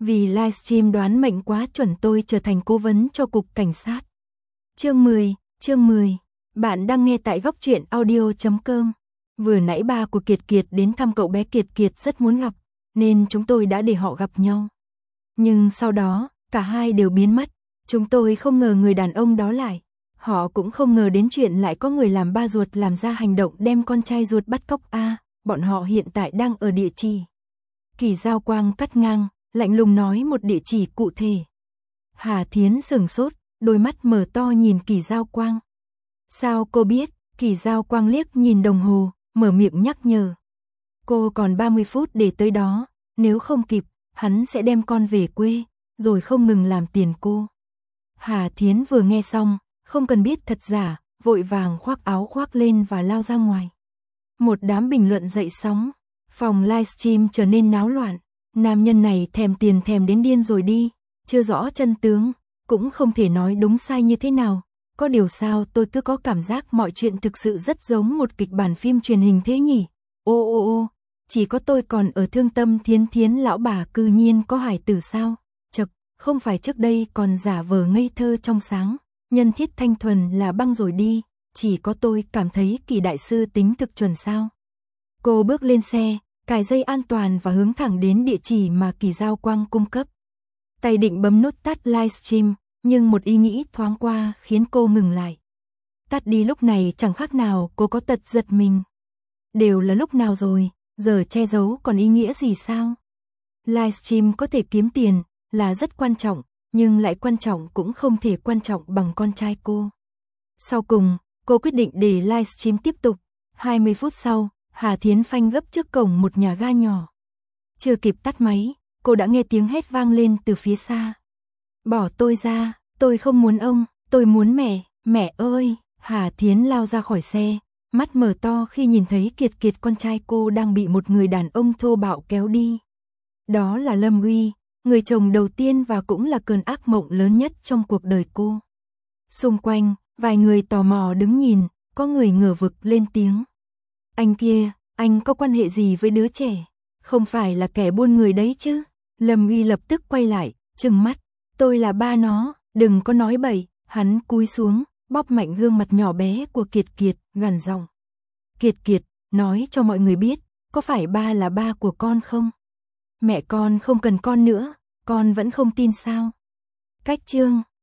Vì livestream đoán mệnh quá chuẩn tôi trở thành cố vấn cho cục cảnh sát. Chương 10. Bạn đang nghe tại góc truyện audio.com. Vừa nãy ba của Kiệt Kiệt đến thăm cậu bé Kiệt Kiệt rất muốn gặp, nên chúng tôi đã để họ gặp nhau. Nhưng sau đó, cả hai đều biến mất. Chúng tôi không ngờ người đàn ông đó lại. Họ cũng không ngờ đến chuyện lại có người làm ba ruột làm ra hành động đem con trai ruột bắt cóc a. Bọn họ hiện tại đang ở địa chỉ. Kỳ Giao Quang cắt ngang, lạnh lùng nói một địa chỉ cụ thể. Hà Thiến sửng sốt, đôi mắt mở to nhìn Kỳ Giao Quang. Sao cô biết? Kỳ Giao Quang liếc nhìn đồng hồ, mở miệng nhắc nhở. Cô còn 30 phút để tới đó, nếu không kịp, hắn sẽ đem con về quê, rồi không ngừng làm tiền cô. Hà Thiến vừa nghe xong, không cần biết thật giả, vội vàng khoác áo khoác lên và lao ra ngoài. Một đám bình luận dậy sóng, phòng livestream trở nên náo loạn. Nam nhân này thèm tiền thèm đến điên rồi đi, chưa rõ chân tướng, cũng không thể nói đúng sai như thế nào. Có điều sao tôi cứ có cảm giác mọi chuyện thực sự rất giống một kịch bản phim truyền hình thế nhỉ? Ô, chỉ có tôi còn ở thương tâm Thiến Thiến lão bà cư nhiên có hài tử sao? Chật, không phải trước đây còn giả vờ ngây thơ trong sáng, nhân thiết thanh thuần là băng rồi đi, chỉ có tôi cảm thấy Kỳ đại sư tính thực chuẩn sao? Cô bước lên xe, cài dây an toàn và hướng thẳng đến địa chỉ mà Kỳ Giao Quang cung cấp. Tay định bấm nút tắt livestream, nhưng một ý nghĩ thoáng qua khiến cô ngừng lại. Tắt đi lúc này chẳng khác nào cô có tật giật mình. Đều là lúc nào rồi, giờ che giấu còn ý nghĩa gì sao? Livestream có thể kiếm tiền là rất quan trọng, nhưng lại quan trọng cũng không thể quan trọng bằng con trai cô. Sau cùng, cô quyết định để livestream tiếp tục. 20 phút sau, Hà Thiến phanh gấp trước cổng một nhà ga nhỏ. Chưa kịp tắt máy, cô đã nghe tiếng hét vang lên từ phía xa. Bỏ tôi ra, tôi không muốn ông, tôi muốn mẹ ơi. Hà Thiến lao ra khỏi xe, mắt mở to khi nhìn thấy Kiệt Kiệt con trai cô đang bị một người đàn ông thô bạo kéo đi. Đó là Lâm Uy, người chồng đầu tiên và cũng là cơn ác mộng lớn nhất trong cuộc đời cô. Xung quanh, vài người tò mò đứng nhìn, có người ngửa vực lên tiếng. Anh kia, anh có quan hệ gì với đứa trẻ? Không phải là kẻ buôn người đấy chứ? Lâm Uy lập tức quay lại, trừng mắt. Tôi là ba nó, đừng có nói bậy. Hắn cúi xuống, bóp mạnh gương mặt nhỏ bé của Kiệt Kiệt, gằn giọng. Kiệt Kiệt, nói cho mọi người biết, có phải ba là ba của con không? Mẹ con không cần con nữa, con vẫn không tin sao? Cách chương